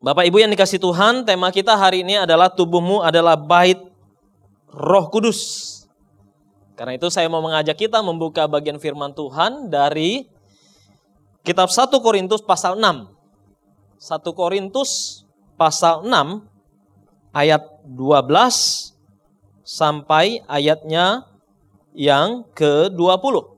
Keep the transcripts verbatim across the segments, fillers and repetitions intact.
Bapak Ibu yang dikasihi Tuhan, tema kita hari ini adalah tubuhmu adalah bait Roh Kudus. Karena itu saya mau mengajak kita membuka bagian firman Tuhan dari kitab satu Korintus pasal enam. satu Korintus pasal enam ayat dua belas sampai ayatnya yang ke dua puluh.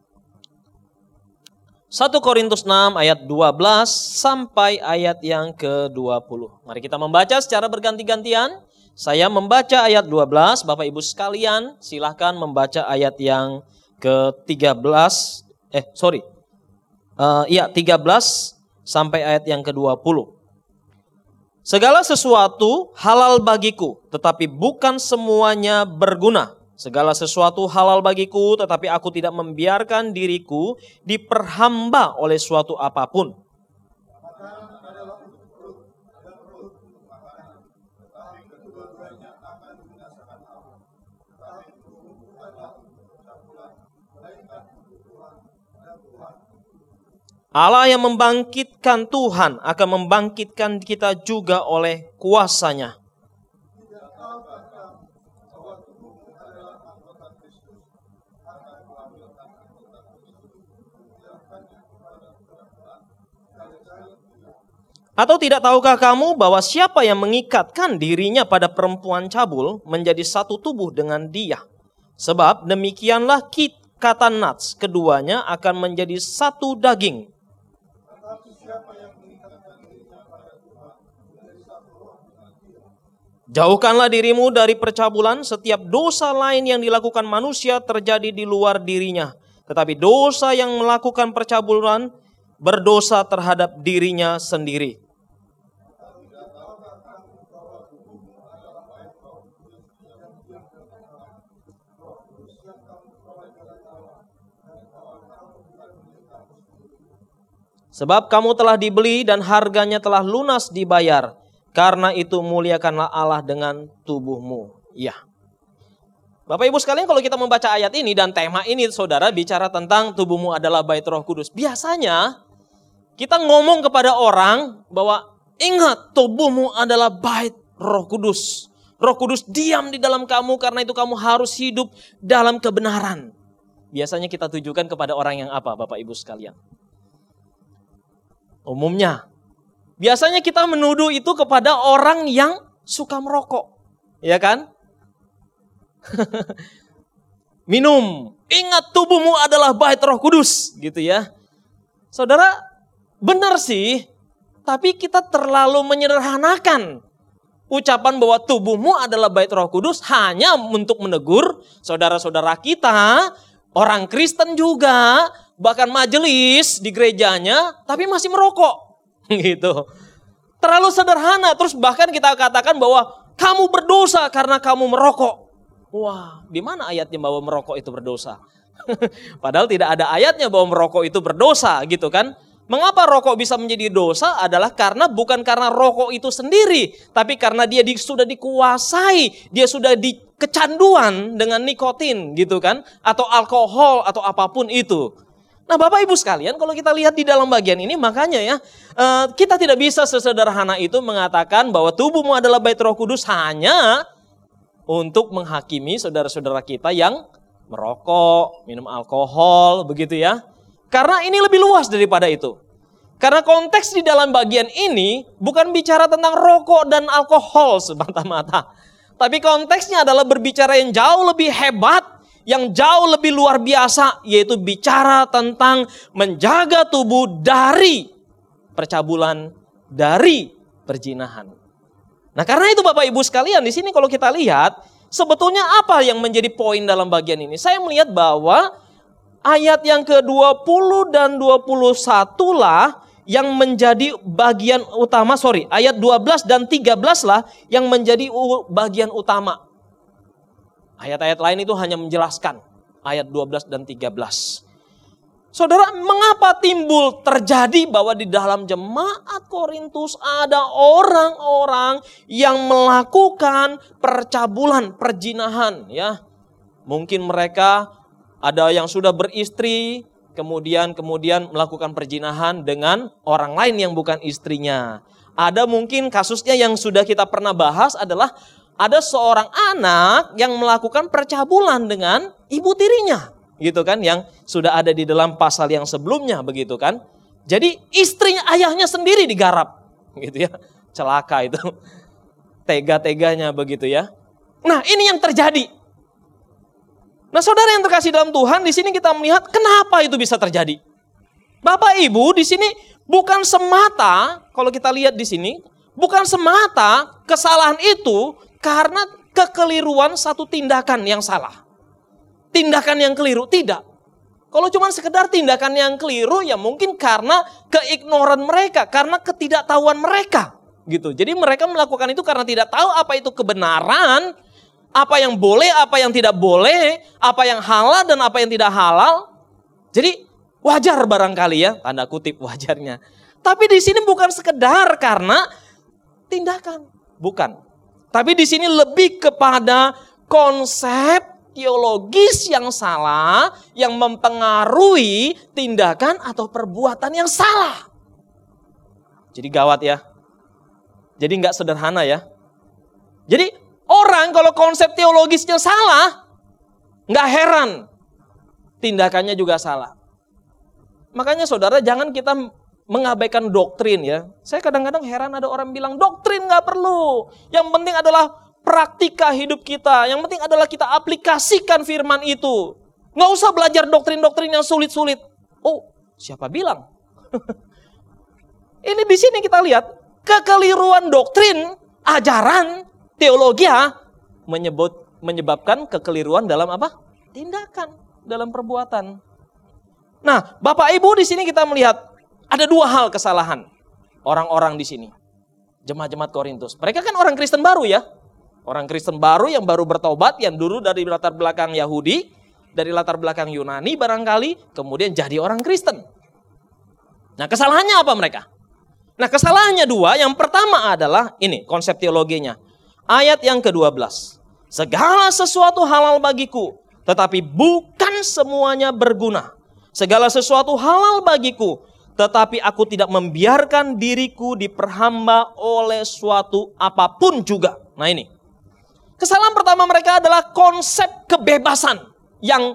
satu Korintus enam ayat dua belas sampai ayat yang ke dua puluh. Mari kita membaca secara berganti-gantian. Saya membaca ayat dua belas, Bapak Ibu sekalian silahkan membaca ayat yang ke tiga belas. Eh sorry, uh, iya tiga belas sampai ayat yang ke dua puluh. Segala sesuatu halal bagiku, tetapi bukan semuanya berguna. Segala sesuatu halal bagiku, tetapi aku tidak membiarkan diriku diperhamba oleh suatu apapun. Allah yang membangkitkan Tuhan akan membangkitkan kita juga oleh kuasa-Nya. Atau tidak tahukah kamu bahwa siapa yang mengikatkan dirinya pada perempuan cabul menjadi satu tubuh dengan dia? Sebab demikianlah kata Nats, keduanya akan menjadi satu daging. Jauhkanlah dirimu dari percabulan. Setiap dosa lain yang dilakukan manusia terjadi di luar dirinya. Tetapi dosa yang melakukan percabulan berdosa terhadap dirinya sendiri. Sebab kamu telah dibeli dan harganya telah lunas dibayar. Karena itu muliakanlah Allah dengan tubuhmu. Ya. Bapak Ibu sekalian, kalau kita membaca ayat ini dan tema ini, saudara bicara tentang tubuhmu adalah bait Roh Kudus. Biasanya kita ngomong kepada orang bahwa ingat tubuhmu adalah bait Roh Kudus. Roh Kudus diam di dalam kamu, karena itu kamu harus hidup dalam kebenaran. Biasanya kita tujukan kepada orang yang apa, Bapak Ibu sekalian? Umumnya biasanya kita menuduh itu kepada orang yang suka merokok, ya kan? Minum, ingat tubuhmu adalah bait Roh Kudus, gitu ya. Saudara, benar sih, tapi kita terlalu menyederhanakan ucapan bahwa tubuhmu adalah bait Roh Kudus hanya untuk menegur saudara-saudara kita, orang Kristen juga, bahkan majelis di gerejanya, tapi masih merokok. Gitu. Terlalu sederhana. Terus bahkan kita katakan bahwa kamu berdosa karena kamu merokok. Wah, di mana ayatnya bahwa merokok itu berdosa? Padahal tidak ada ayatnya bahwa merokok itu berdosa, gitu kan? Mengapa rokok bisa menjadi dosa? Adalah karena bukan karena rokok itu sendiri, tapi karena dia di, sudah dikuasai, dia sudah di kecanduan dengan nikotin, gitu kan? Atau alkohol atau apapun itu. Nah Bapak Ibu sekalian, kalau kita lihat di dalam bagian ini, makanya ya, kita tidak bisa sesederhana itu mengatakan bahwa tubuhmu adalah bait Roh Kudus hanya untuk menghakimi saudara-saudara kita yang merokok, minum alkohol, begitu ya. Karena ini lebih luas daripada itu. Karena konteks di dalam bagian ini bukan bicara tentang rokok dan alkohol semata-mata. Tapi konteksnya adalah berbicara yang jauh lebih hebat, yang jauh lebih luar biasa, yaitu bicara tentang menjaga tubuh dari percabulan, dari perzinahan. Nah, karena itu Bapak Ibu sekalian, di sini kalau kita lihat, sebetulnya apa yang menjadi poin dalam bagian ini? Saya melihat bahwa ayat yang ke dua puluh dan dua puluh satu lah yang menjadi bagian utama, sorry, ayat dua belas dan tiga belas lah yang menjadi bagian utama. Ayat-ayat lain itu hanya menjelaskan ayat dua belas dan tiga belas. Saudara, mengapa timbul terjadi bahwa di dalam jemaat Korintus ada orang-orang yang melakukan percabulan, perzinahan, ya. Mungkin mereka ada yang sudah beristri, kemudian kemudian melakukan perzinahan dengan orang lain yang bukan istrinya. Ada mungkin kasusnya yang sudah kita pernah bahas adalah ada seorang anak yang melakukan percabulan dengan ibu tirinya, gitu kan, yang sudah ada di dalam pasal yang sebelumnya, begitu kan. Jadi istrinya, ayahnya sendiri digarap, gitu ya. Celaka itu. Tega-teganya begitu ya. Nah, ini yang terjadi. Nah, saudara yang terkasih dalam Tuhan, di sini kita melihat kenapa itu bisa terjadi. Bapak Ibu, di sini bukan semata, kalau kita lihat di sini, bukan semata kesalahan itu karena kekeliruan satu tindakan yang salah. Tindakan yang keliru, tidak. Kalau cuma sekedar tindakan yang keliru, ya mungkin karena keignoran mereka, karena ketidaktahuan mereka. Gitu. Jadi mereka melakukan itu karena tidak tahu apa itu kebenaran, apa yang boleh, apa yang tidak boleh, apa yang halal dan apa yang tidak halal. Jadi wajar barangkali ya, tanda kutip wajarnya. Tapi di sini bukan sekedar karena tindakan, bukan. Tapi di sini lebih kepada konsep teologis yang salah yang mempengaruhi tindakan atau perbuatan yang salah. Jadi gawat ya. Jadi nggak sederhana ya. Jadi orang kalau konsep teologisnya salah, nggak heran tindakannya juga salah. Makanya saudara jangan kita mengabaikan doktrin ya. Saya kadang-kadang heran ada orang bilang doktrin nggak perlu. Yang penting adalah praktika hidup kita. Yang penting adalah kita aplikasikan firman itu. Nggak usah belajar doktrin-doktrin yang sulit-sulit. Oh, siapa bilang? Ini di sini kita lihat kekeliruan doktrin, ajaran, teologi menyebut menyebabkan kekeliruan dalam apa? Tindakan, dalam perbuatan. Nah, Bapak Ibu di sini kita melihat ada dua hal kesalahan orang-orang di sini. Jemaat-jemaat Korintus. Mereka kan orang Kristen baru ya. Orang Kristen baru yang baru bertobat, yang dulu dari latar belakang Yahudi, dari latar belakang Yunani barangkali, kemudian jadi orang Kristen. Nah, kesalahannya apa mereka? Nah, kesalahannya dua. Yang pertama adalah ini konsep teologinya. Ayat yang kedua belas. Segala sesuatu halal bagiku, tetapi bukan semuanya berguna. Segala sesuatu halal bagiku, tetapi aku tidak membiarkan diriku diperhamba oleh suatu apapun juga. Nah ini. Kesalahan pertama mereka adalah konsep kebebasan yang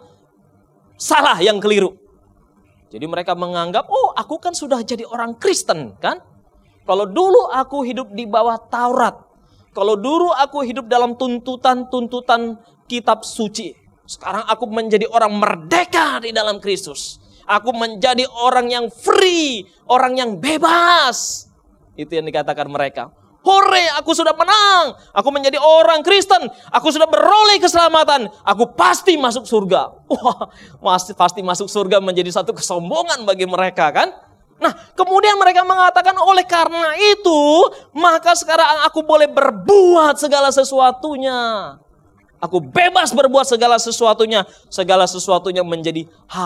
salah, yang keliru. Jadi mereka menganggap, oh aku kan sudah jadi orang Kristen kan. Kalau dulu aku hidup di bawah Taurat. Kalau dulu aku hidup dalam tuntutan-tuntutan kitab suci. Sekarang aku menjadi orang merdeka di dalam Kristus. Aku menjadi orang yang free, orang yang bebas. Itu yang dikatakan mereka. Hore, aku sudah menang. Aku menjadi orang Kristen. Aku sudah beroleh keselamatan. Aku pasti masuk surga. Wah, pasti, pasti masuk surga menjadi satu kesombongan bagi mereka kan. Nah, kemudian mereka mengatakan oleh karena itu, maka sekarang aku boleh berbuat segala sesuatunya. Aku bebas berbuat segala sesuatunya. Segala sesuatunya menjadi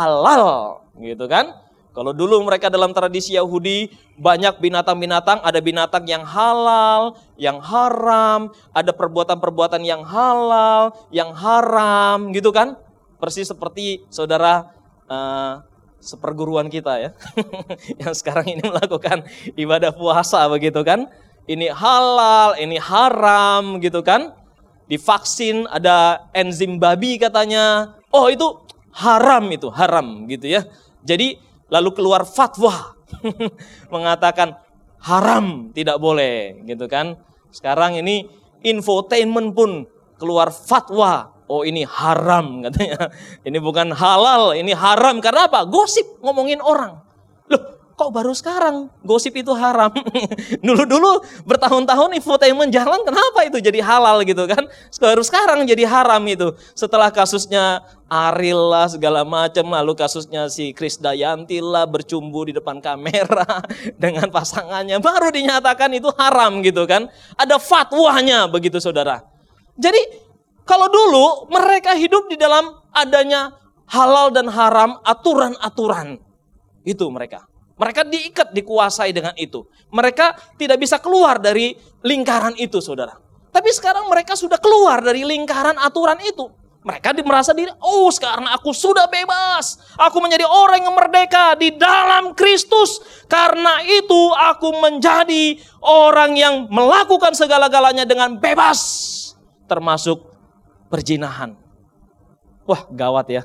halal. Gitu kan. Kalau dulu mereka dalam tradisi Yahudi, banyak binatang-binatang, ada binatang yang halal, yang haram, ada perbuatan-perbuatan yang halal, yang haram, gitu kan. Persis seperti saudara uh, seperguruan kita ya, yang sekarang ini melakukan ibadah puasa begitu kan. Ini halal, ini haram gitu kan. Divaksin ada enzim babi katanya, oh itu haram itu, haram gitu ya. Jadi lalu keluar fatwa mengatakan haram, tidak boleh gitu kan. Sekarang ini infotainment pun keluar fatwa, oh ini haram katanya. Ini bukan halal, ini haram. Karena apa? Gosip, ngomongin orang. Loh, kok baru sekarang gosip itu haram? Dulu-dulu bertahun-tahun infotainment jalan, kenapa itu jadi halal gitu kan? Baru sekarang jadi haram itu. Setelah kasusnya Ariel lah segala macam, lalu kasusnya si Krisdayanti lah bercumbu di depan kamera dengan pasangannya, baru dinyatakan itu haram gitu kan. Ada fatwanya begitu saudara. Jadi kalau dulu mereka hidup di dalam adanya halal dan haram, aturan-aturan. Itu mereka. Mereka diikat, dikuasai dengan itu. Mereka tidak bisa keluar dari lingkaran itu saudara. Tapi sekarang mereka sudah keluar dari lingkaran aturan itu. Mereka merasa diri, oh sekarang aku sudah bebas. Aku menjadi orang yang merdeka di dalam Kristus. Karena itu aku menjadi orang yang melakukan segala-galanya dengan bebas. Termasuk perzinahan. Wah gawat ya.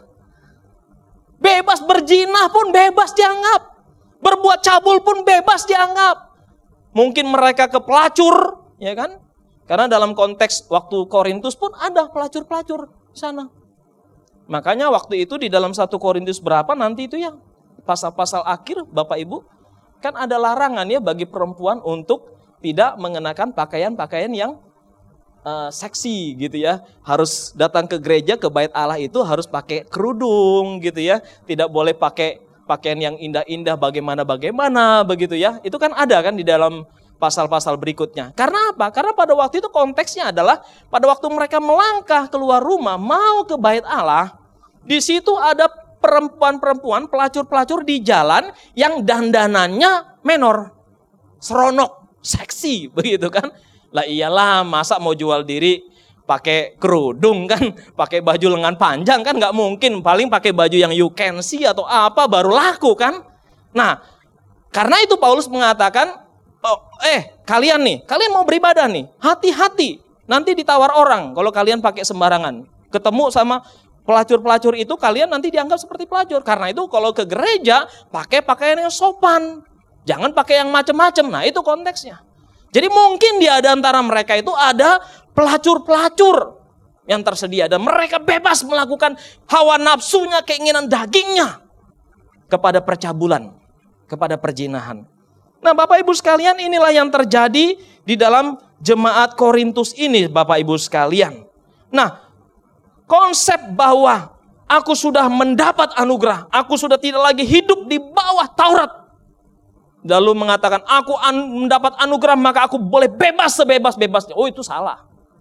Bebas berzinah pun bebas dianggap. Berbuat cabul pun bebas dianggap. Mungkin mereka ke pelacur, ya kan? Karena dalam konteks waktu Korintus pun ada pelacur-pelacur di sana. Makanya waktu itu di dalam satu Korintus berapa nanti itu ya, pasal-pasal akhir Bapak Ibu, kan ada larangan ya bagi perempuan untuk tidak mengenakan pakaian-pakaian yang uh, seksi gitu ya. Harus datang ke gereja, ke bait Allah itu harus pakai kerudung gitu ya. Tidak boleh pakai pakaian yang indah-indah bagaimana-bagaimana begitu ya. Itu kan ada kan di dalam pasal-pasal berikutnya. Karena apa? Karena pada waktu itu konteksnya adalah pada waktu mereka melangkah keluar rumah mau ke bait Allah, di situ ada perempuan-perempuan pelacur-pelacur di jalan yang dandanannya menor, seronok, seksi begitu kan. Lah iyalah, masa mau jual diri pakai kerudung kan, pakai baju lengan panjang kan nggak mungkin, paling pakai baju yang you can see atau apa baru laku kan. Nah, karena itu Paulus mengatakan, oh, eh kalian nih, kalian mau beribadah nih, hati-hati, nanti ditawar orang kalau kalian pakai sembarangan. Ketemu sama pelacur-pelacur itu kalian nanti dianggap seperti pelacur. Karena itu kalau ke gereja pakai pakaian yang sopan, jangan pakai yang macam-macam. Nah itu konteksnya. Jadi mungkin di antara mereka itu ada pelacur-pelacur yang tersedia dan mereka bebas melakukan hawa nafsunya, keinginan dagingnya kepada percabulan, kepada perzinahan. Nah Bapak Ibu sekalian, inilah yang terjadi di dalam jemaat Korintus ini Bapak Ibu sekalian. Nah konsep bahwa aku sudah mendapat anugerah, aku sudah tidak lagi hidup di bawah Taurat. Lalu mengatakan aku an- mendapat anugerah maka aku boleh bebas sebebas-bebasnya. Oh itu salah.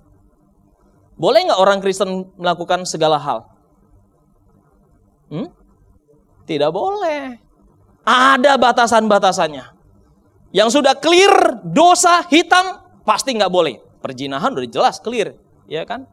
Boleh nggak orang Kristen melakukan segala hal? Hmm? Tidak boleh. Ada batasan-batasannya. Yang sudah clear dosa hitam pasti nggak boleh. Perzinahan udah jelas clear, ya kan?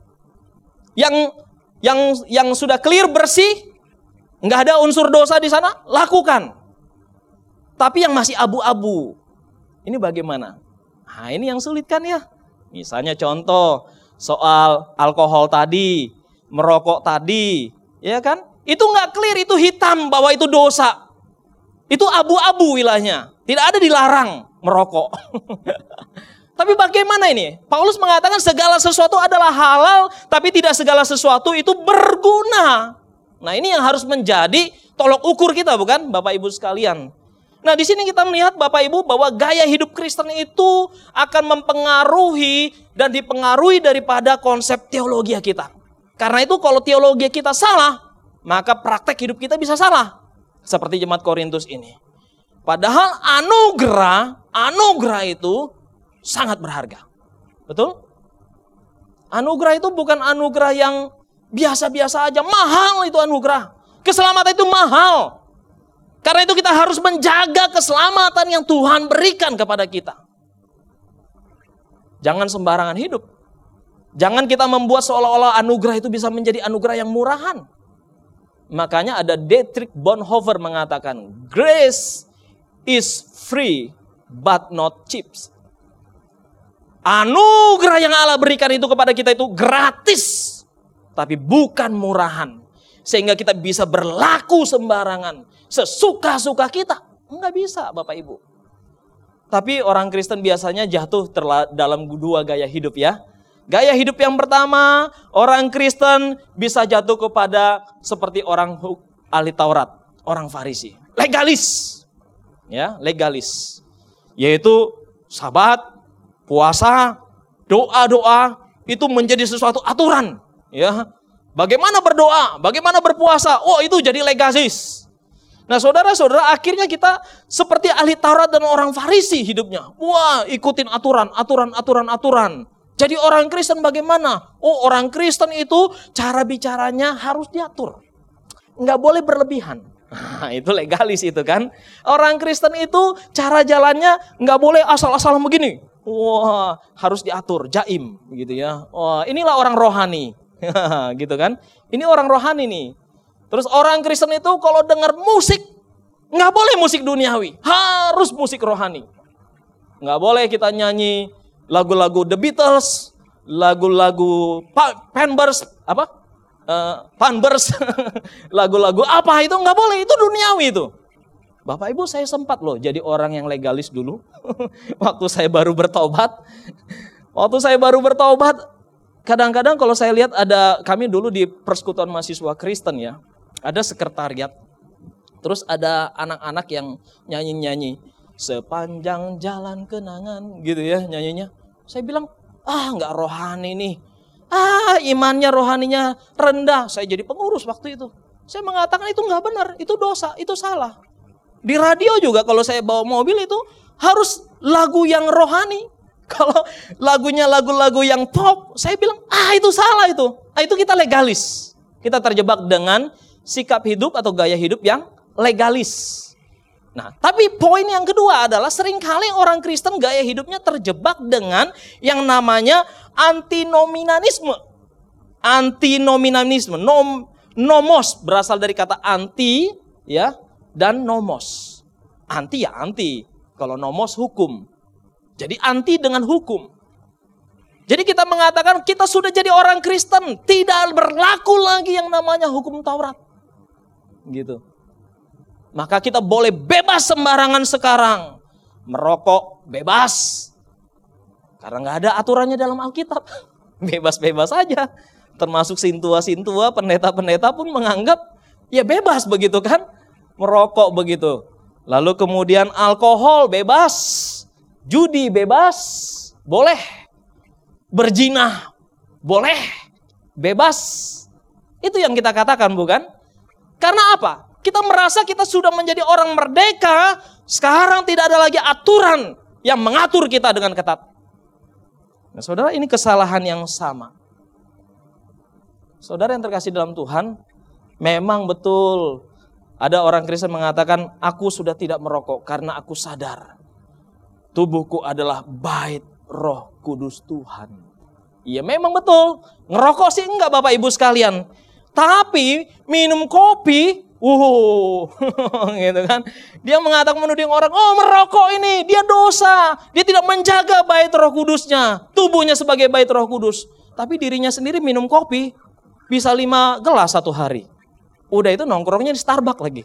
Yang yang yang sudah clear bersih, nggak ada unsur dosa di sana, lakukan. Tapi yang masih abu-abu, ini bagaimana? Nah ini yang sulit kan ya. Misalnya contoh soal alkohol tadi, merokok tadi, ya kan? Itu nggak clear, itu hitam bahwa itu dosa. Itu abu-abu wilayahnya. Tidak ada dilarang merokok. Tapi bagaimana ini? Paulus mengatakan segala sesuatu adalah halal, tapi tidak segala sesuatu itu berguna. Nah ini yang harus menjadi tolok ukur kita bukan Bapak Ibu sekalian. Nah di sini kita melihat Bapak Ibu bahwa gaya hidup Kristen itu akan mempengaruhi dan dipengaruhi daripada konsep teologi kita. Karena itu kalau teologi kita salah, maka praktek hidup kita bisa salah. Seperti jemaat Korintus ini. Padahal anugerah, anugerah itu sangat berharga. Betul? Anugerah itu bukan anugerah yang biasa-biasa aja. Mahal itu anugerah. Keselamatan itu mahal. Karena itu kita harus menjaga keselamatan yang Tuhan berikan kepada kita. Jangan sembarangan hidup. Jangan kita membuat seolah-olah anugerah itu bisa menjadi anugerah yang murahan. Makanya ada Dietrich Bonhoeffer mengatakan, grace is free but not cheap. Anugerah yang Allah berikan itu kepada kita itu gratis, tapi bukan murahan. Sehingga kita bisa berlaku sembarangan, sesuka-suka kita. Enggak bisa Bapak Ibu. Tapi orang Kristen biasanya jatuh terla- dalam dua gaya hidup ya. Gaya hidup yang pertama, orang Kristen bisa jatuh kepada seperti orang ahli Taurat, orang Farisi. Legalis. Ya, legalis. Yaitu sabat, puasa, doa-doa itu menjadi sesuatu aturan, ya. Bagaimana berdoa, bagaimana berpuasa, oh itu jadi legalis. Nah saudara-saudara, akhirnya kita seperti ahli Taurat dan orang Farisi hidupnya. Wah, ikutin aturan, aturan, aturan, aturan. Jadi orang Kristen bagaimana? Oh orang Kristen itu cara bicaranya harus diatur. Nggak boleh berlebihan. Nah, itu legalis itu kan. Orang Kristen itu cara jalannya nggak boleh asal-asalan begini. Wah harus diatur, jaim gitu ya. Wah inilah orang rohani. Gitu kan. Ini orang rohani nih. Terus orang Kristen itu kalau dengar musik, nggak boleh musik duniawi, harus musik rohani. Nggak boleh kita nyanyi lagu-lagu The Beatles, lagu-lagu Panbers, apa? Uh, Panbers, lagu-lagu apa itu nggak boleh, itu duniawi itu. Bapak Ibu, saya sempat loh jadi orang yang legalis dulu. Waktu saya baru bertobat. Waktu saya baru bertobat, kadang-kadang kalau saya lihat ada, kami dulu di Persekutuan Mahasiswa Kristen ya, ada sekretariat. Terus ada anak-anak yang nyanyi-nyanyi, sepanjang jalan kenangan gitu ya nyanyinya. Saya bilang, ah nggak rohani nih. Ah imannya rohaninya rendah. Saya jadi pengurus waktu itu. Saya mengatakan itu nggak benar, itu dosa, itu salah. Di radio juga kalau saya bawa mobil itu harus lagu yang rohani. Kalau lagunya lagu-lagu yang pop, saya bilang, ah itu salah itu. Ah, itu kita legalis. Kita terjebak dengan sikap hidup atau gaya hidup yang legalis. Nah, tapi poin yang kedua adalah seringkali orang Kristen gaya hidupnya terjebak dengan yang namanya antinominalisme. Antinominalisme, nom, nomos berasal dari kata anti ya dan nomos. Anti ya anti, kalau nomos hukum. Jadi anti dengan hukum. Jadi kita mengatakan kita sudah jadi orang Kristen, tidak berlaku lagi yang namanya hukum Taurat. Gitu. Maka kita boleh bebas sembarangan sekarang. Merokok bebas. Karena gak ada aturannya dalam Alkitab. Bebas-bebas aja. Termasuk sintua-sintua, pendeta-pendeta pun menganggap ya bebas begitu kan. Merokok begitu. Lalu kemudian alkohol bebas. Judi bebas. Boleh. Berzina boleh. Bebas. Itu yang kita katakan bukan? Karena apa? Kita merasa kita sudah menjadi orang merdeka, sekarang tidak ada lagi aturan yang mengatur kita dengan ketat. Nah, saudara, ini kesalahan yang sama. Saudara yang terkasih dalam Tuhan, memang betul ada orang Kristen mengatakan, aku sudah tidak merokok karena aku sadar tubuhku adalah bait Roh Kudus Tuhan. Iya memang betul, ngerokok sih enggak Bapak Ibu sekalian. Tapi minum kopi, Uh, gitu kan? Dia mengatakan menuding orang, oh merokok ini, dia dosa. Dia tidak menjaga bait Roh Kudusnya, tubuhnya sebagai bait Roh Kudus. Tapi dirinya sendiri minum kopi bisa lima gelas satu hari. Udah itu nongkrongnya di Starbucks lagi.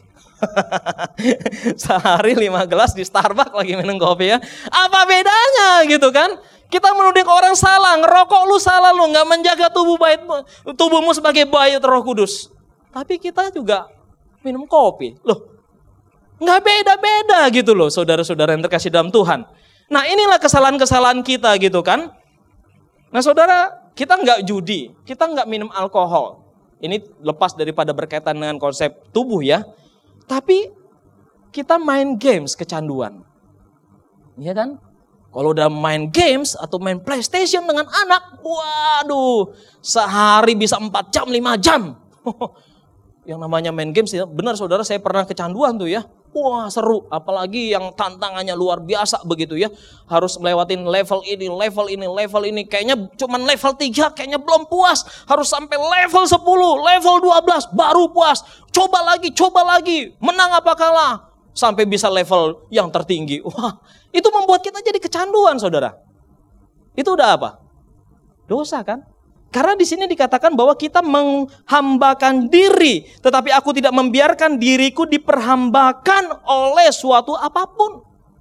Sehari lima gelas di Starbucks lagi minum kopi ya. Apa bedanya gitu kan? Kita menuding orang salah, ngerokok lu salah lu, nggak menjaga tubuh bait tubuhmu sebagai bait Roh Kudus. Tapi kita juga minum kopi. Loh, nggak beda-beda gitu loh saudara-saudara yang terkasih dalam Tuhan. Nah inilah kesalahan-kesalahan kita gitu kan. Nah saudara, kita nggak judi, kita nggak minum alkohol. Ini lepas daripada berkaitan dengan konsep tubuh ya. Tapi kita main games kecanduan. Iya kan? Kalau udah main games atau main PlayStation dengan anak, waduh, sehari bisa empat jam, lima jam. Yang namanya main games ya, benar saudara, saya pernah kecanduan tuh ya. Wah seru, apalagi yang tantangannya luar biasa begitu ya. Harus melewatin level ini, level ini, level ini. Kayaknya cuman level tiga, kayaknya belum puas. Harus sampai level sepuluh, level dua belas, baru puas. Coba lagi, coba lagi, menang apa kalah. Sampai bisa level yang tertinggi. Wah, itu membuat kita jadi kecanduan saudara. Itu udah apa? Dosa kan? Karena di sini dikatakan bahwa kita menghambakan diri, tetapi aku tidak membiarkan diriku diperhambakan oleh suatu apapun.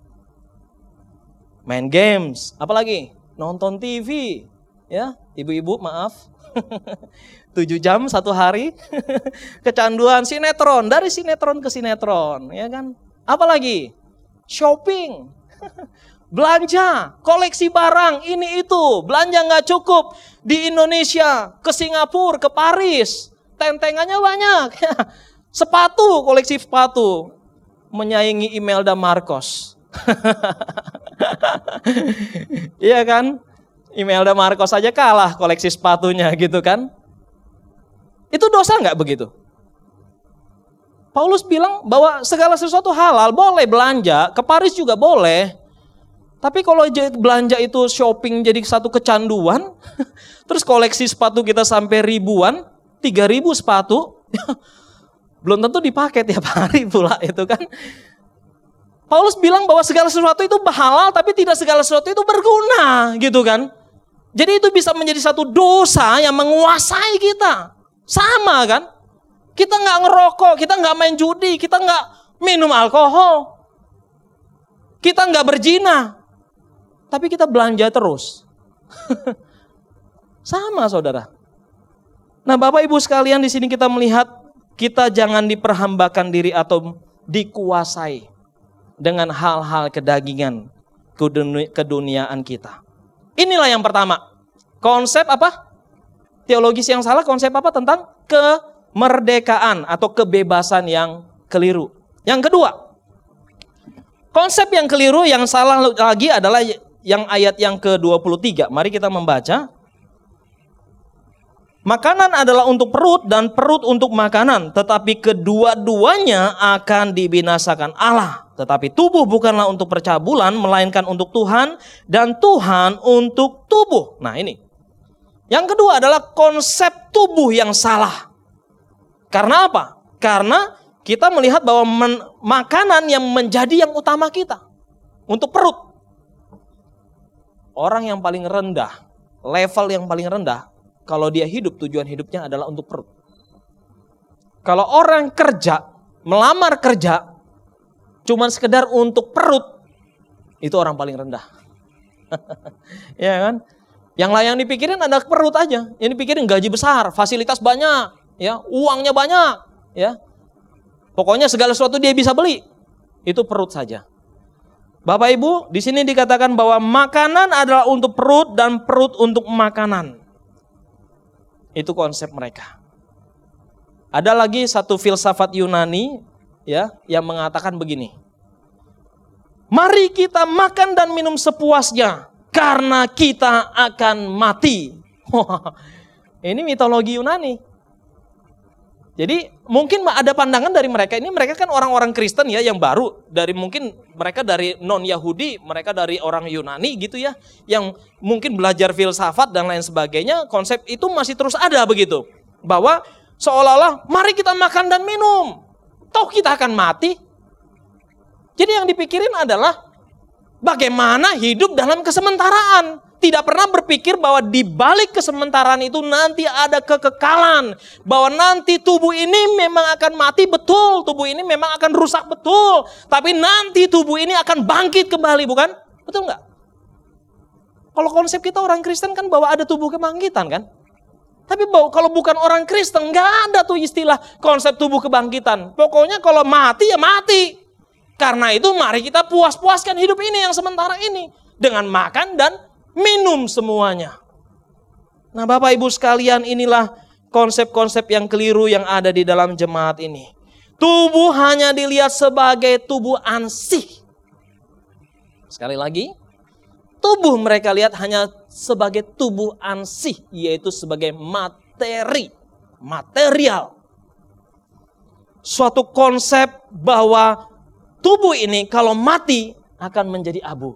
Main games, apalagi nonton T V, ya ibu-ibu maaf, tujuh jam satu hari, kecanduan sinetron, dari sinetron ke sinetron, ya kan? Apalagi shopping. Belanja, koleksi barang, ini itu, belanja nggak cukup. Di Indonesia, ke Singapura, ke Paris, tentengannya banyak. Sepatu, koleksi sepatu. Menyaingi Imelda Marcos. Iya kan? Imelda Marcos aja kalah koleksi sepatunya gitu kan. Itu dosa nggak begitu? Paulus bilang bahwa segala sesuatu halal, boleh belanja, ke Paris juga boleh. Tapi kalau belanja itu shopping jadi satu kecanduan, terus koleksi sepatu kita sampai ribuan, tiga ribu sepatu, belum tentu dipakai tiap hari pula itu kan. Paulus bilang bahwa segala sesuatu itu halal, tapi tidak segala sesuatu itu berguna gitu kan. Jadi itu bisa menjadi satu dosa yang menguasai kita. Sama kan, kita nggak ngerokok, kita nggak main judi, kita nggak minum alkohol, kita nggak berzina. Tapi kita belanja terus. Sama saudara. Nah Bapak Ibu sekalian, di sini kita melihat kita jangan diperhambakan diri atau dikuasai dengan hal-hal kedagingan, keduniaan kita. Inilah yang pertama. Konsep apa? Teologis yang salah, konsep apa? Tentang kemerdekaan atau kebebasan yang keliru. Yang kedua, konsep yang keliru yang salah lagi adalah yang ayat yang ke dua puluh tiga. Mari kita membaca. Makanan adalah untuk perut dan perut untuk makanan, tetapi kedua-duanya akan dibinasakan Allah. Tetapi tubuh bukanlah untuk percabulan, melainkan untuk Tuhan, dan Tuhan untuk tubuh. Nah ini. Yang kedua adalah konsep tubuh yang salah. Karena apa? Karena kita melihat bahwa men- makanan yang menjadi yang utama kita. Untuk perut. Orang yang paling rendah, level yang paling rendah, kalau dia hidup, tujuan hidupnya adalah untuk perut. Kalau orang kerja, melamar kerja, cuman sekedar untuk perut, itu orang paling rendah. Ya kan? Yang lain yang dipikirin ada perut aja. Yang dipikirin gaji besar, fasilitas banyak, ya, uangnya banyak, ya. Pokoknya segala sesuatu dia bisa beli. Itu perut saja. Bapak Ibu, di sini dikatakan bahwa makanan adalah untuk perut dan perut untuk makanan. Itu konsep mereka. Ada lagi satu filsafat Yunani ya yang mengatakan begini. Mari kita makan dan minum sepuasnya karena kita akan mati. Ini mitologi Yunani. Jadi mungkin ada pandangan dari mereka ini, mereka kan orang-orang Kristen ya yang baru, dari mungkin mereka dari non-Yahudi, mereka dari orang Yunani gitu ya, yang mungkin belajar filsafat dan lain sebagainya, konsep itu masih terus ada begitu. Bahwa seolah-olah mari kita makan dan minum, toh kita akan mati. Jadi yang dipikirin adalah bagaimana hidup dalam kesementaraan. Tidak pernah berpikir bahwa di balik kesementaraan itu nanti ada kekekalan. Bahwa nanti tubuh ini memang akan mati betul. Tubuh ini memang akan rusak betul. Tapi nanti tubuh ini akan bangkit kembali, bukan? Betul nggak? Kalau konsep kita orang Kristen kan bahwa ada tubuh kebangkitan kan? Tapi kalau bukan orang Kristen nggak ada tuh istilah konsep tubuh kebangkitan. Pokoknya kalau mati ya mati. Karena itu mari kita puas-puaskan hidup ini yang sementara ini. Dengan makan dan minum semuanya. Nah Bapak Ibu sekalian, inilah konsep-konsep yang keliru yang ada di dalam jemaat ini. Tubuh hanya dilihat sebagai tubuh ansih. Sekali lagi, tubuh mereka lihat hanya sebagai tubuh ansih, yaitu sebagai materi, material. Suatu konsep bahwa tubuh ini kalau mati akan menjadi abu.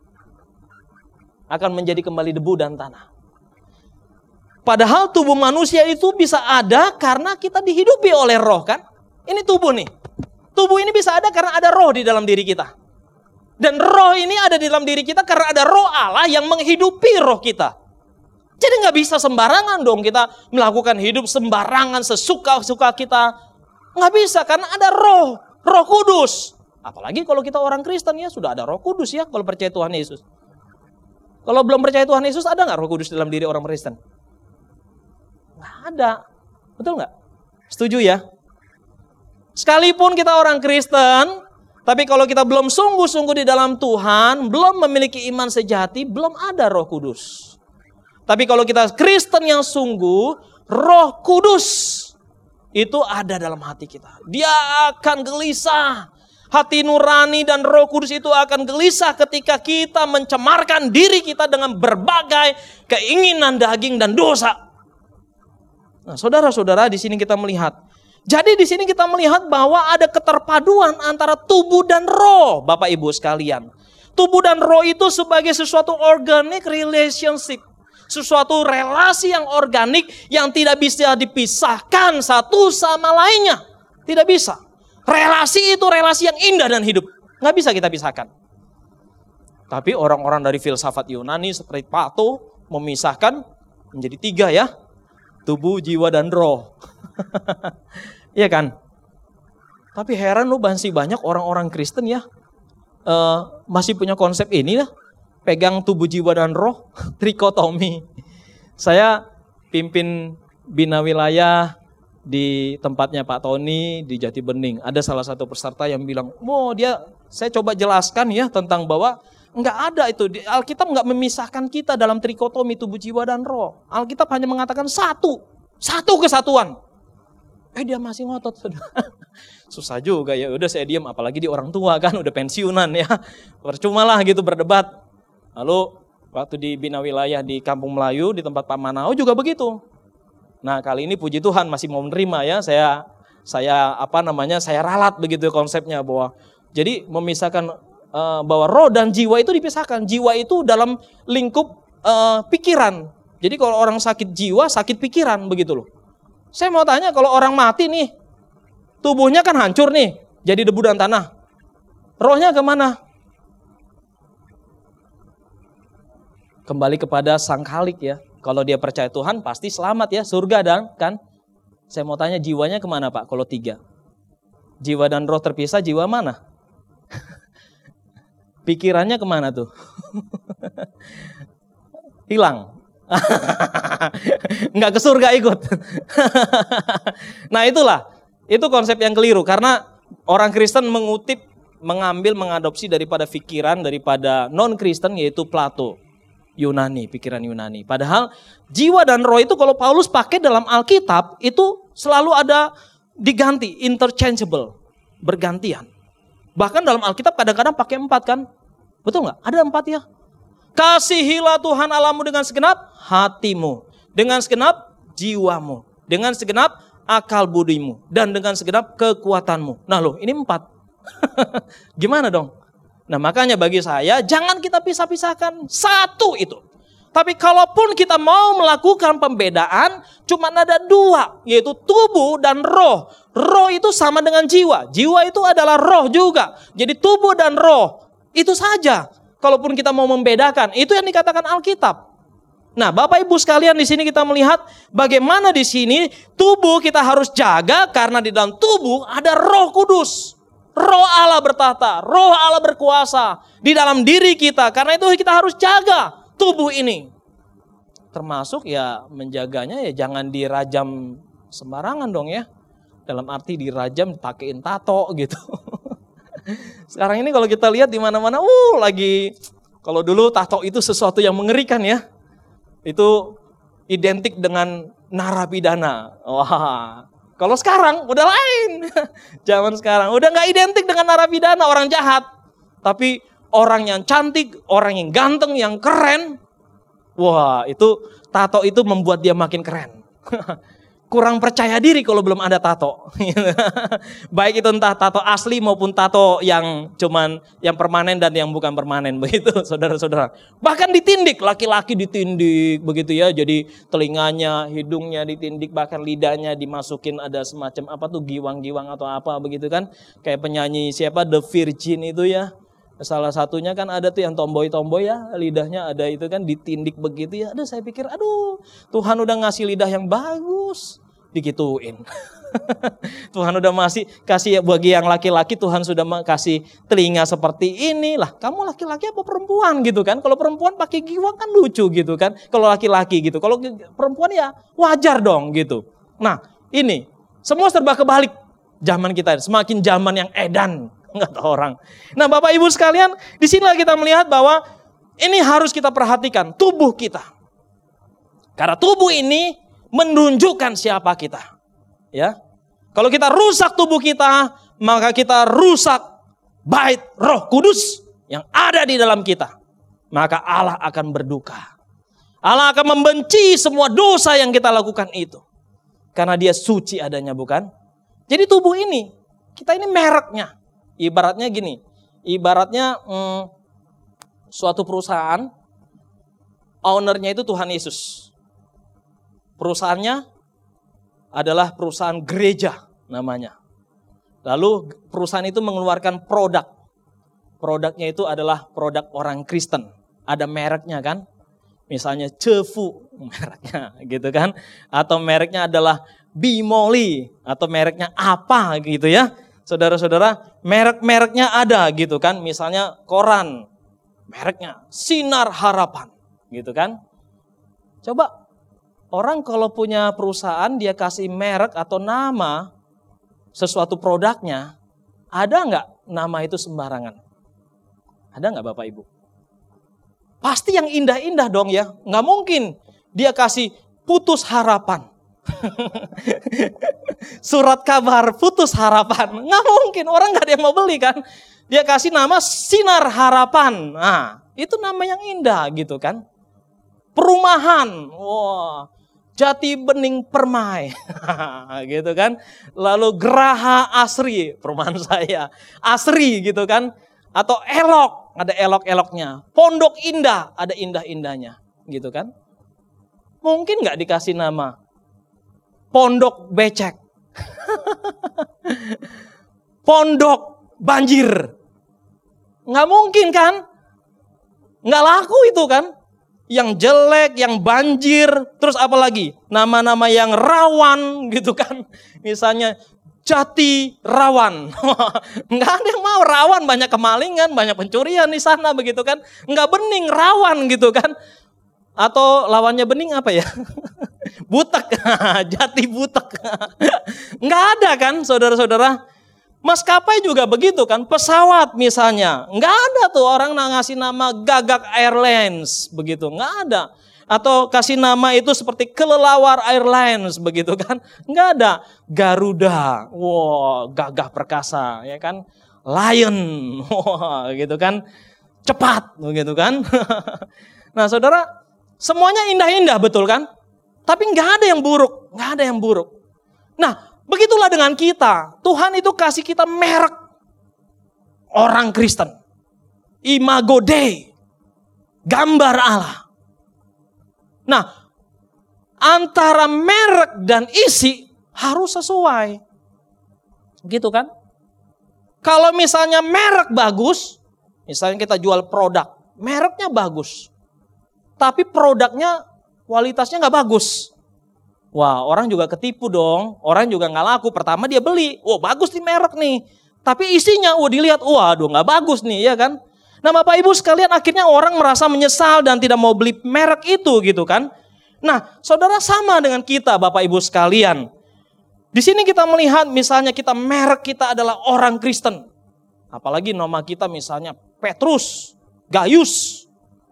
Akan menjadi kembali debu dan tanah. Padahal tubuh manusia itu bisa ada karena kita dihidupi oleh roh kan. Ini tubuh nih. Tubuh ini bisa ada karena ada roh di dalam diri kita. Dan roh ini ada di dalam diri kita karena ada roh Allah yang menghidupi roh kita. Jadi gak bisa sembarangan dong kita melakukan hidup sembarangan sesuka-suka kita. Gak bisa karena ada roh. Roh Kudus. Apalagi kalau kita orang Kristen ya sudah ada Roh Kudus ya kalau percaya Tuhan Yesus. Kalau belum percaya Tuhan Yesus, ada nggak Roh Kudus dalam diri orang Kristen? Nggak ada. Betul nggak? Setuju ya? Sekalipun kita orang Kristen, tapi kalau kita belum sungguh-sungguh di dalam Tuhan, belum memiliki iman sejati, belum ada Roh Kudus. Tapi kalau kita Kristen yang sungguh, Roh Kudus itu ada dalam hati kita. Dia akan gelisah. Hati nurani dan Roh Kudus itu akan gelisah ketika kita mencemarkan diri kita dengan berbagai keinginan daging dan dosa. Nah, saudara-saudara, di sini kita melihat. Jadi di sini kita melihat bahwa ada keterpaduan antara tubuh dan roh, Bapak Ibu sekalian. Tubuh dan roh itu sebagai sesuatu organic relationship. Sesuatu relasi yang organik yang tidak bisa dipisahkan satu sama lainnya. Tidak bisa. Relasi itu relasi yang indah dan hidup. Nggak bisa kita pisahkan. Tapi orang-orang dari filsafat Yunani seperti Plato memisahkan menjadi tiga ya. Tubuh, jiwa, dan roh. Iya kan? Tapi heran lu masih banyak orang-orang Kristen ya. Uh, masih punya konsep ini lah. Pegang tubuh, jiwa, dan roh. Trikotomi. Saya pimpin bina wilayah di tempatnya Pak Tony di Jati Bening. Ada salah satu peserta yang bilang, "Wow, dia saya coba jelaskan ya tentang bahwa enggak ada itu. Alkitab enggak memisahkan kita dalam trikotomi tubuh, jiwa, dan roh. Alkitab hanya mengatakan satu. Satu kesatuan." Eh dia masih ngotot. Susah juga ya. Udah saya diam, apalagi di orang tua kan udah pensiunan ya. Percuma lah gitu berdebat. Lalu waktu di bina wilayah di Kampung Melayu di tempat Pak Manao juga begitu. Nah, kali ini puji Tuhan masih mau menerima ya. Saya saya apa namanya? Saya ralat begitu konsepnya bahwa jadi memisahkan uh, bahwa roh dan jiwa itu dipisahkan. Jiwa itu dalam lingkup uh, pikiran. Jadi kalau orang sakit jiwa, sakit pikiran begitu loh. Saya mau tanya, kalau orang mati nih, tubuhnya kan hancur nih, jadi debu dan tanah. Rohnya kemana? Kembali kepada Sang Khalik ya. Kalau dia percaya Tuhan pasti selamat ya, surga dan kan. Saya mau tanya jiwanya kemana Pak kalau tiga? Jiwa dan roh terpisah, jiwa mana? Pikirannya kemana tuh? Hilang. Enggak ke surga ikut. Nah itulah, itu konsep yang keliru. Karena orang Kristen mengutip, mengambil, mengadopsi daripada pikiran, daripada non-Kristen yaitu Plato. Yunani, pikiran Yunani. Padahal jiwa dan roh itu kalau Paulus pakai dalam Alkitab itu selalu ada diganti, interchangeable, bergantian. Bahkan dalam Alkitab kadang-kadang pakai empat kan? Betul nggak? Ada empat ya. Kasihilah Tuhan Allahmu dengan segenap hatimu, dengan segenap jiwamu, dengan segenap akal budimu, dan dengan segenap kekuatanmu. Nah loh, ini empat. Gimana dong? Nah makanya bagi saya jangan kita pisah-pisahkan satu itu. Tapi kalaupun kita mau melakukan pembedaan, cuma ada dua, yaitu tubuh dan roh. Roh itu sama dengan jiwa. Jiwa itu adalah roh juga. Jadi tubuh dan roh itu saja. Kalaupun kita mau membedakan, itu yang dikatakan Alkitab. Nah, Bapak Ibu sekalian, di sini kita melihat bagaimana di sini tubuh kita harus jaga karena di dalam tubuh ada Roh Kudus. Roh Allah bertata, Roh Allah berkuasa di dalam diri kita. Karena itu kita harus jaga tubuh ini. Termasuk ya menjaganya ya jangan dirajam sembarangan dong ya. Dalam arti dirajam pakein tato gitu. Sekarang ini kalau kita lihat di mana-mana, uh lagi kalau dulu tato itu sesuatu yang mengerikan ya. Itu identik dengan narapidana. Wah, kalau sekarang udah lain. Zaman sekarang udah nggak identik dengan narapidana, orang jahat. Tapi orang yang cantik, orang yang ganteng, yang keren. Wah, itu tato itu membuat dia makin keren. Kurang percaya diri kalau belum ada tato. Baik itu entah tato asli maupun tato yang cuman yang permanen dan yang bukan permanen begitu, saudara-saudara. Bahkan ditindik, laki-laki ditindik begitu ya. Jadi telinganya, hidungnya ditindik, bahkan lidahnya dimasukin ada semacam apa tuh giwang-giwang atau apa begitu kan. Kayak penyanyi siapa The Virgin itu ya. Salah satunya kan ada tuh yang tomboy-tomboy ya, lidahnya ada itu kan ditindik begitu ya. Aduh saya pikir aduh Tuhan udah ngasih lidah yang bagus. Digituin. Tuhan udah masih kasih bagi yang laki-laki, Tuhan sudah kasih telinga seperti ini lah. Kamu laki-laki apa perempuan gitu kan? Kalau perempuan pakai giwang kan lucu gitu kan? Kalau laki-laki gitu. Kalau perempuan ya wajar dong gitu. Nah ini semua serba kebalik zaman kita. Semakin zaman yang edan, nggak tahu orang. Nah Bapak Ibu sekalian, di sinilah kita melihat bahwa ini harus kita perhatikan tubuh kita. Karena tubuh ini menunjukkan siapa kita. Ya. Kalau kita rusak tubuh kita, maka kita rusak bait Roh Kudus yang ada di dalam kita. Maka Allah akan berduka. Allah akan membenci semua dosa yang kita lakukan itu. Karena dia suci adanya, bukan? Jadi tubuh ini, kita ini mereknya. Ibaratnya gini, ibaratnya hmm, suatu perusahaan, ownernya itu Tuhan Yesus. Perusahaannya adalah perusahaan gereja namanya. Lalu perusahaan itu mengeluarkan produk. Produknya itu adalah produk orang Kristen. Ada mereknya kan? Misalnya Cefu mereknya gitu kan. Atau mereknya adalah Bimoli. Atau mereknya apa gitu ya. Saudara-saudara, merek-mereknya ada gitu kan. Misalnya koran, mereknya Sinar Harapan gitu kan. Coba orang kalau punya perusahaan dia kasih merek atau nama sesuatu produknya, ada nggak nama itu sembarangan? Ada nggak Bapak Ibu? Pasti yang indah-indah dong ya. Nggak mungkin dia kasih Putus Harapan. Surat kabar Putus Harapan. Nggak mungkin, orang nggak ada yang mau beli kan. Dia kasih nama Sinar Harapan. Nah, itu nama yang indah gitu kan. Perumahan. Wah, Jati Bening Permai. Gitu kan. Lalu Geraha Asri, perumahan saya. Asri gitu kan. Atau Elok, ada elok-eloknya. Pondok Indah, ada indah-indahnya. Gitu kan. Mungkin nggak dikasih nama Pondok Becek. Pondok Banjir. Nggak mungkin kan. Nggak laku itu kan. Yang jelek, yang banjir. Terus apa lagi? Nama-nama yang rawan gitu kan. Misalnya Jati Rawan. Nggak ada yang mau rawan. Banyak kemalingan, banyak pencurian di sana begitu kan. Nggak bening, rawan gitu kan. Atau lawannya bening apa ya? Butek. Jati Butek. Nggak ada kan saudara-saudara. Maskapai juga begitu kan. Pesawat misalnya. Nggak ada tuh orang ngasih nama Gagak Airlines. Begitu. Nggak ada. Atau kasih nama itu seperti Kelelawar Airlines begitu kan. Nggak ada. Garuda. Wow, gagah perkasa ya kan. Lion. Wow, gitu kan. Cepat begitu kan. Nah saudara, semuanya indah-indah betul kan. Tapi nggak ada yang buruk. Nggak ada yang buruk. Nah begitulah dengan kita. Tuhan itu kasih kita merek orang Kristen. Imago Dei. Gambar Allah. Nah, antara merek dan isi harus sesuai. Gitu kan? Kalau misalnya merek bagus, misalnya kita jual produk, mereknya bagus. Tapi produknya kualitasnya nggak bagus. Wah, orang juga ketipu dong. Orang juga nggak laku. Pertama dia beli, wah bagus nih merek nih. Tapi isinya, wah dilihat, waduh nggak bagus nih, ya kan? Nah Bapak Ibu sekalian, akhirnya orang merasa menyesal dan tidak mau beli merek itu gitu kan. Nah saudara, sama dengan kita Bapak Ibu sekalian. Di sini kita melihat misalnya kita merek kita adalah orang Kristen. Apalagi nama kita misalnya Petrus, Gaius.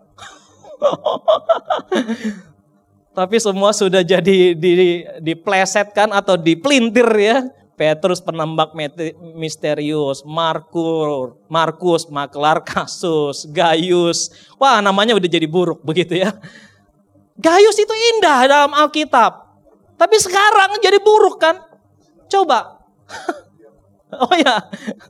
Tapi semua sudah jadi di, diplesetkan atau dipelintir ya. Petrus penembak misterius, Markus, Markus maklar kasus, Gaius. Wah, namanya udah jadi buruk begitu ya. Gaius itu indah dalam Alkitab. Tapi sekarang jadi buruk kan? Coba. Oh ya.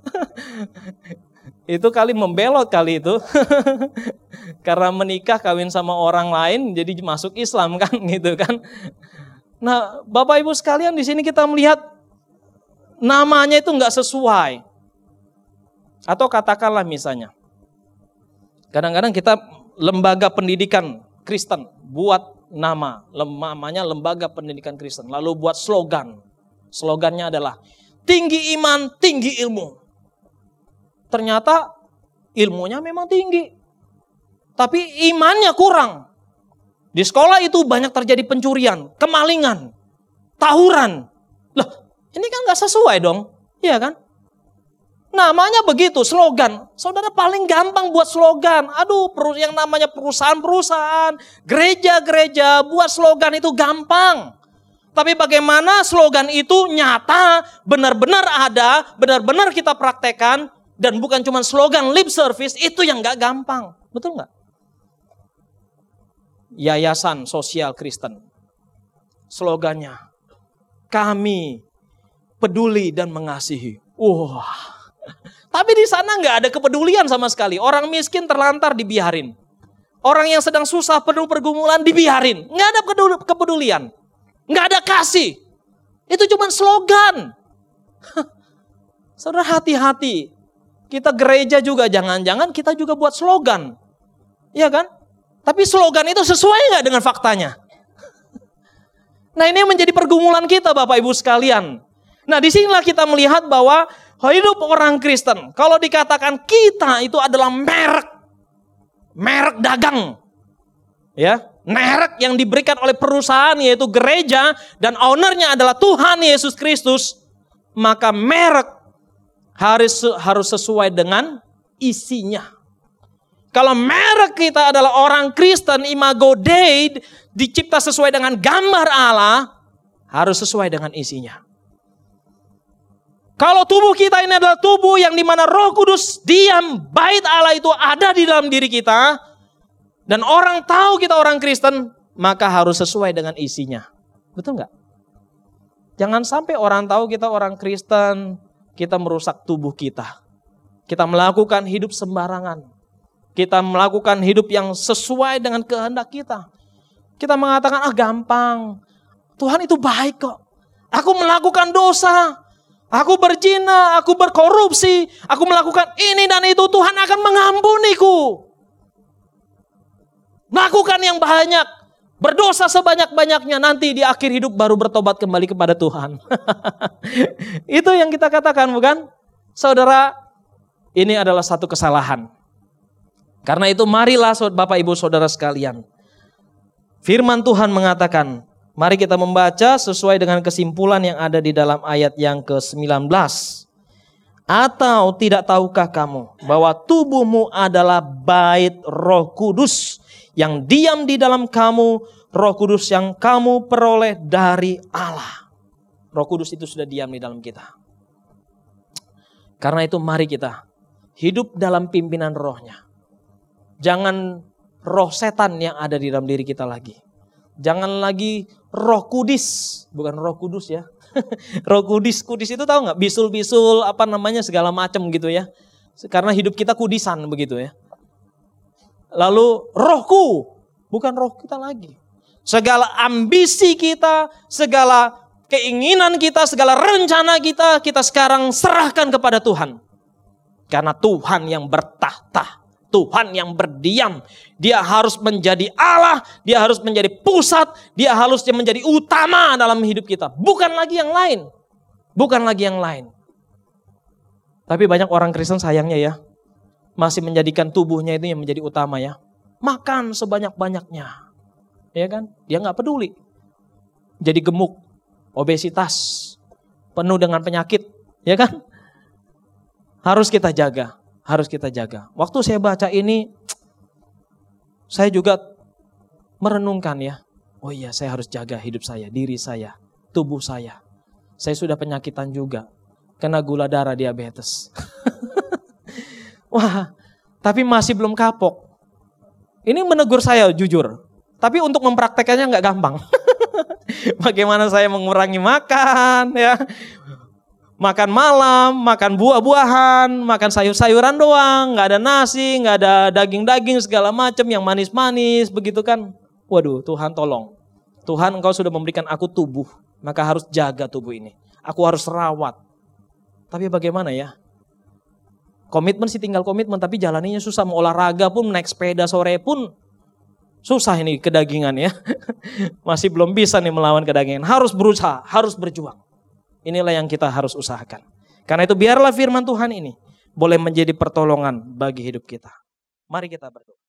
Itu kali membelot kali itu. Karena menikah kawin sama orang lain jadi masuk Islam kan gitu kan. Nah, Bapak Ibu sekalian, di sini kita melihat namanya itu enggak sesuai. Atau katakanlah misalnya, kadang-kadang kita lembaga pendidikan Kristen buat nama, namanya lembaga pendidikan Kristen, lalu buat slogan. Slogannya adalah tinggi iman, tinggi ilmu. Ternyata ilmunya memang tinggi, tapi imannya kurang. Di sekolah itu banyak terjadi pencurian, kemalingan, tawuran. Loh, ini kan gak sesuai dong, iya kan? Namanya begitu, slogan. Saudara paling gampang buat slogan. Aduh, yang namanya perusahaan-perusahaan, gereja-gereja, buat slogan itu gampang. Tapi bagaimana slogan itu nyata, benar-benar ada, benar-benar kita praktekkan, dan bukan cuma slogan lip service, itu yang gak gampang. Betul gak? Yayasan Sosial Kristen. Slogannya, kami peduli dan mengasihi. Wah, Tapi di sana nggak ada kepedulian sama sekali. Orang miskin terlantar dibiarin. Orang yang sedang susah penuh pergumulan dibiarin. Nggak ada kepedulian. Nggak ada kasih. Itu cuma slogan. Saudara, hati-hati. Kita gereja juga jangan-jangan kita juga buat slogan. Iya kan? Tapi slogan itu sesuai nggak dengan faktanya? Nah, ini menjadi pergumulan kita Bapak Ibu sekalian. Nah, disinilah kita melihat bahwa hidup orang Kristen, kalau dikatakan kita itu adalah merek, merek dagang. Ya, merek yang diberikan oleh perusahaan yaitu gereja dan ownernya adalah Tuhan Yesus Kristus, maka merek harus harus sesuai dengan isinya. Kalau merek kita adalah orang Kristen, imago Dei, dicipta sesuai dengan gambar Allah, harus sesuai dengan isinya. Kalau tubuh kita ini adalah tubuh yang dimana Roh Kudus diam, bait Allah itu ada di dalam diri kita, dan orang tahu kita orang Kristen, maka harus sesuai dengan isinya. Betul nggak? Jangan sampai orang tahu kita orang Kristen, kita merusak tubuh kita. Kita melakukan hidup sembarangan. Kita melakukan hidup yang sesuai dengan kehendak kita. Kita mengatakan, ah gampang. Tuhan itu baik kok. Aku melakukan dosa. Aku berzina, aku berkorupsi. Aku melakukan ini dan itu. Tuhan akan mengampuniku. Melakukan yang banyak. Berdosa sebanyak-banyaknya. Nanti di akhir hidup baru bertobat kembali kepada Tuhan. Itu yang kita katakan, bukan? Saudara, ini adalah satu kesalahan. Karena itu marilah Bapak Ibu Saudara sekalian. Firman Tuhan mengatakan, mari kita membaca sesuai dengan kesimpulan yang ada di dalam ayat yang ke sembilan belas. Atau tidak tahukah kamu bahwa tubuhmu adalah bait Roh Kudus yang diam di dalam kamu, Roh Kudus yang kamu peroleh dari Allah. Roh Kudus itu sudah diam di dalam kita. Karena itu mari kita hidup dalam pimpinan Rohnya. Jangan roh setan yang ada di dalam diri kita lagi. Jangan lagi Roh Kudus, bukan Roh Kudus ya. Roh Kudus, Kudus itu tahu nggak? Bisul-bisul apa namanya segala macam gitu ya. Karena hidup kita kudisan begitu ya. Lalu rohku, bukan roh kita lagi. Segala ambisi kita, segala keinginan kita, segala rencana kita, kita sekarang serahkan kepada Tuhan. Karena Tuhan yang bertahta. Tuhan yang berdiam, dia harus menjadi Allah, dia harus menjadi pusat, dia harus menjadi utama dalam hidup kita. Bukan lagi yang lain, bukan lagi yang lain. Tapi banyak orang Kristen sayangnya ya, masih menjadikan tubuhnya itu yang menjadi utama ya. Makan sebanyak-banyaknya, ya kan? Dia nggak peduli. Jadi gemuk, obesitas, penuh dengan penyakit, ya kan? Harus kita jaga. Harus kita jaga. Waktu saya baca ini, saya juga merenungkan ya. Oh iya, saya harus jaga hidup saya, diri saya, tubuh saya. Saya sudah penyakitan juga, kena gula darah, diabetes. Wah, tapi masih belum kapok. Ini menegur saya jujur. Tapi untuk mempraktekannya nggak gampang. Bagaimana saya mengurangi makan ya. Makan malam, makan buah-buahan, makan sayur-sayuran doang, nggak ada nasi, nggak ada daging-daging segala macam yang manis-manis, begitu kan? Waduh, Tuhan tolong. Tuhan, Engkau sudah memberikan aku tubuh, maka harus jaga tubuh ini. Aku harus rawat. Tapi bagaimana ya? Komitmen sih tinggal komitmen, tapi jalaninya susah. Mau olahraga pun, naik sepeda sore pun susah ini kedagingan ya. Masih belum bisa nih melawan kedagingan. Harus berusaha, harus berjuang. Inilah yang kita harus usahakan. Karena itu biarlah firman Tuhan ini boleh menjadi pertolongan bagi hidup kita. Mari kita berdoa.